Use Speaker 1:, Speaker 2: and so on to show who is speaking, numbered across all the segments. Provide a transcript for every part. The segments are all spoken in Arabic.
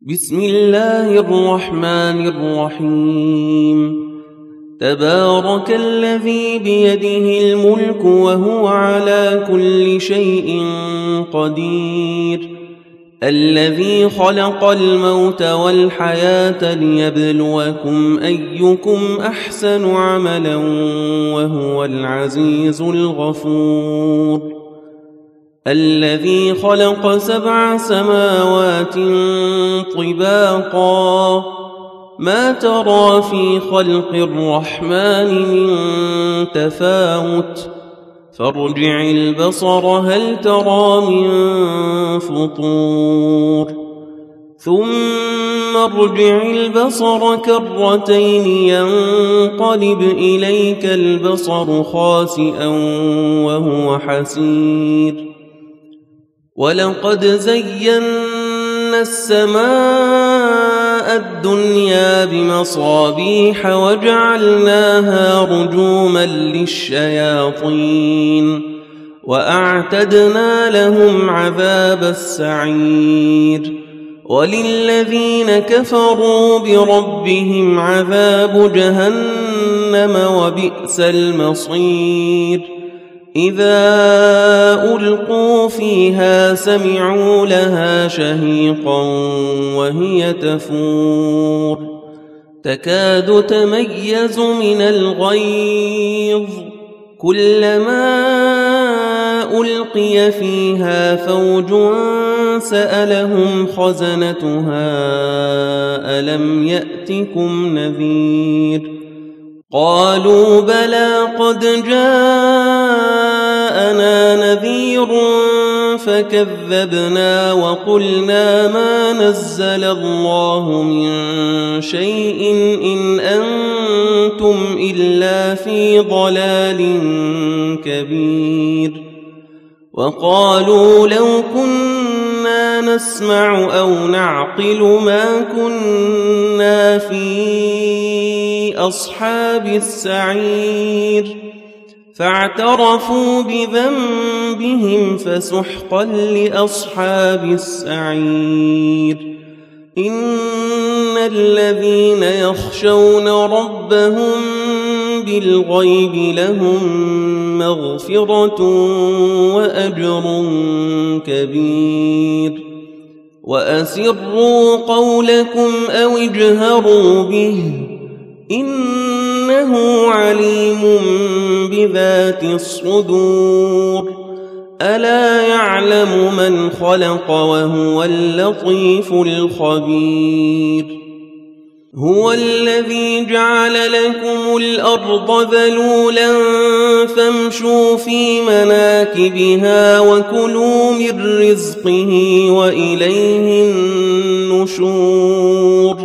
Speaker 1: بسم الله الرحمن الرحيم. تبارك الذي بيده الملك وهو على كل شيء قدير، الذي خلق الموت والحياة ليبلوكم أيكم أحسن عملا وهو العزيز الغفور. الذي خلق 7 سماوات طباقا، ما ترى في خلق الرحمن من تفاوت، فارجع البصر هل ترى من فطور، ثم ارجع البصر كرتين ينقلب إليك البصر خاسئا وهو حسير. ولقد زينا السماء الدنيا بمصابيح وجعلناها رجوما للشياطين وأعتدنا لهم عذاب السعير. وللذين كفروا بربهم عذاب جهنم وبئس المصير. إذا ألقوا فيها سمعوا لها شهيقا وهي تفور، تكاد تميز من الغيظ، كلما ألقي فيها فوج سألهم خزنتها ألم يأتكم نذير؟ قالوا بلى قد جاءنا نذير فكذبنا وقلنا ما نزل الله من شيء إن أنتم إلا في ضلال كبير. وقالوا لو كنا نسمع أو نعقل ما كنا في أصحاب السعير، فاعترفوا بذنبهم فسحقا لأصحاب السعير. إن الذين يخشون ربهم بالغيب لهم مغفرة وأجر كبير. وأسروا قولكم أو اجهروا به إنه عليم بذات الصدور. ألا يعلم من خلق وهو اللطيف الخبير. هو الذي جعل لكم الأرض ذلولا فامشوا في مناكبها وكلوا من رزقه وإليه النشور.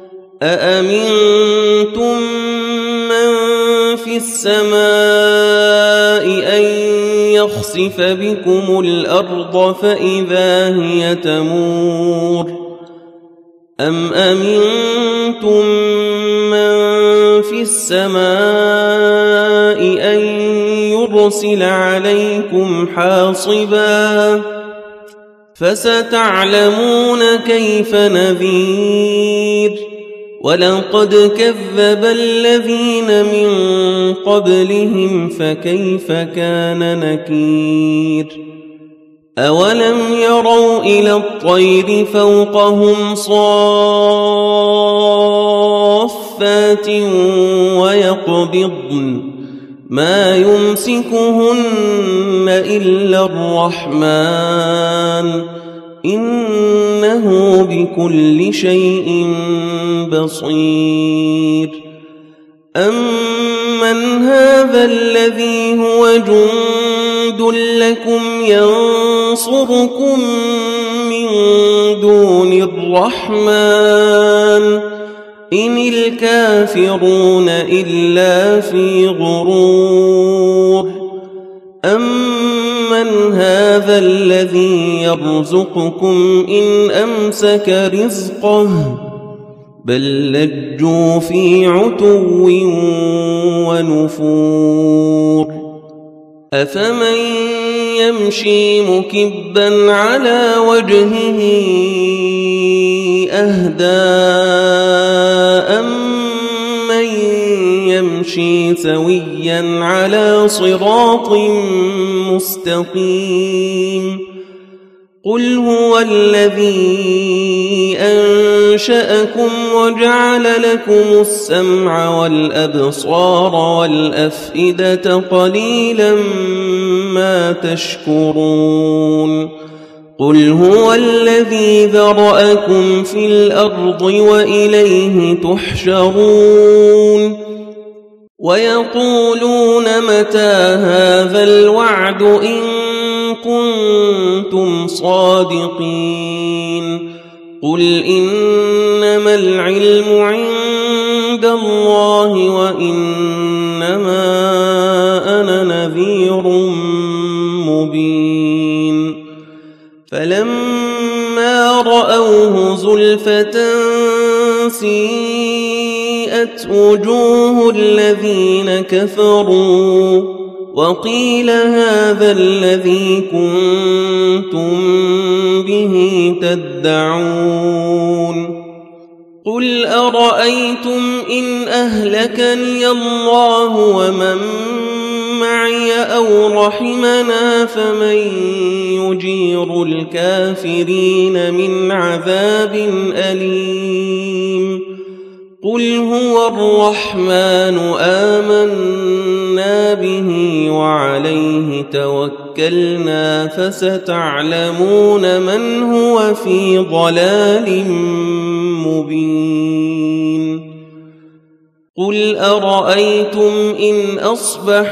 Speaker 1: أأمنتم من في السماء أن يخسف بكم الأرض فإذا هي تمور، أم أمنتم من في السماء أن يرسل عليكم حاصبا، فستعلمون كيف نذير. ولقد كذب الذين من قبلهم فكيف كان نكير. أولم يروا إلى الطير فوقهم صافات ويقبضن ما يمسكهن إلا الرحمن إنه بكل شيء بصير. أمن هذا الذي هو جند لكم ينصركم من دون الرحمن إن الكافرون إلا في غرور. أمن هذا الذي يرزقكم إن أمسك رزقه بل لجوا في عتو ونفور. أفمن يمشي مكبا على وجهه أهدى أمن يمشي سويا على صراط مستقيم قل هو الذي أنشأكم وجعل لكم السمع والأبصار والأفئدة قليلا ما تشكرون قل هو الذي ذرأكم في الأرض وإليه تحشرون ويقولون متى هذا الوعد إن كنتم صادقين قل إنما العلم عند الله وإنما أنا نذير مبين فلما رأوه زلفة سيئت وجوه الذين كفروا وقيل هذا الذي كنتم به تدعون قل أرأيتم إن أهلكني الله ومن معي أو رحمنا فمن يجير الكافرين من عذاب أليم قل هو الرحمن آمنا به وعليه توكلنا فستعلمون من هو في ضلال مبين قل أرأيتم إن أصبح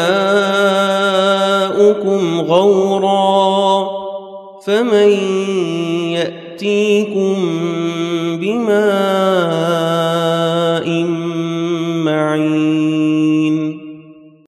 Speaker 1: ماؤكم غورا فمن يأتيكم بماء معين